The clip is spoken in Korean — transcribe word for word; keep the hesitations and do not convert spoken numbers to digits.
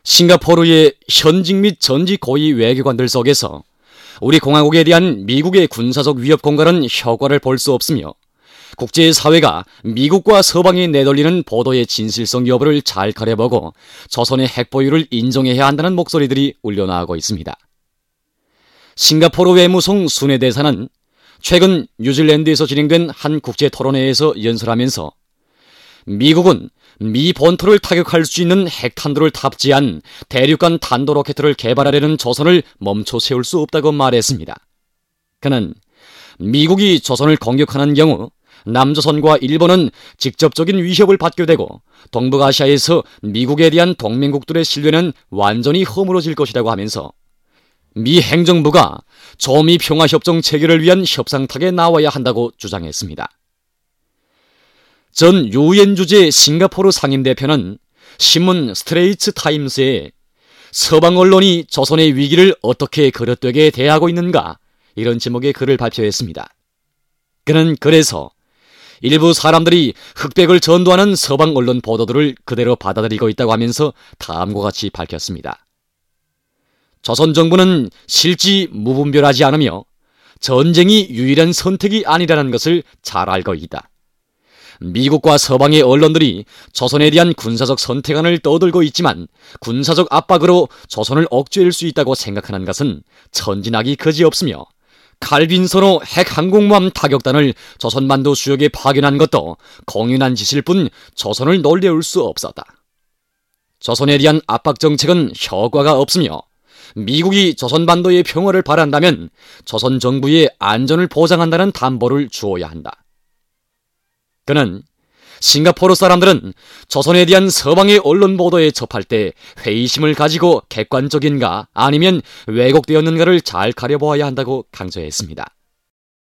싱가포르의 현직 및 전직 고위 외교관들 속에서 우리 공화국에 대한 미국의 군사적 위협 공갈은 효과를 볼 수 없으며 국제사회가 미국과 서방이 내돌리는 보도의 진실성 여부를 잘 가려보고 조선의 핵보유를 인정해야 한다는 목소리들이 울려나오고 있습니다. 싱가포르 외무성 순회 대사는 최근 뉴질랜드에서 진행된 한 국제 토론회에서 연설하면서 미국은 미 본토를 타격할 수 있는 핵탄두를 탑재한 대륙간 탄도로켓을 개발하려는 조선을 멈춰 세울 수 없다고 말했습니다. 그는 미국이 조선을 공격하는 경우 남조선과 일본은 직접적인 위협을 받게 되고 동북아시아에서 미국에 대한 동맹국들의 신뢰는 완전히 허물어질 것이라고 하면서 미 행정부가 조미 평화협정 체결을 위한 협상탁에 나와야 한다고 주장했습니다. 전 유엔 주재 싱가포르 상임대표는 신문 스트레이트 타임스에 서방 언론이 조선의 위기를 어떻게 그릇되게 대하고 있는가 이런 제목의 글을 발표했습니다. 그는 그래서 일부 사람들이 흑백을 전도하는 서방 언론 보도들을 그대로 받아들이고 있다고 하면서 다음과 같이 밝혔습니다. 조선 정부는 실지 무분별하지 않으며 전쟁이 유일한 선택이 아니라는 것을 잘 알고 있다. 미국과 서방의 언론들이 조선에 대한 군사적 선택안을 떠들고 있지만 군사적 압박으로 조선을 억제할 수 있다고 생각하는 것은 천진하기 그지없으며 칼빈선호 핵항공모함 타격단을 조선반도 수역에 파견한 것도 공연한 짓일 뿐 조선을 놀려올 수 없었다. 조선에 대한 압박 정책은 효과가 없으며 미국이 조선반도의 평화를 바란다면 조선 정부의 안전을 보장한다는 담보를 주어야 한다. 그는 싱가포르 사람들은 조선에 대한 서방의 언론 보도에 접할 때 회의심을 가지고 객관적인가 아니면 왜곡되었는가를 잘 가려보아야 한다고 강조했습니다.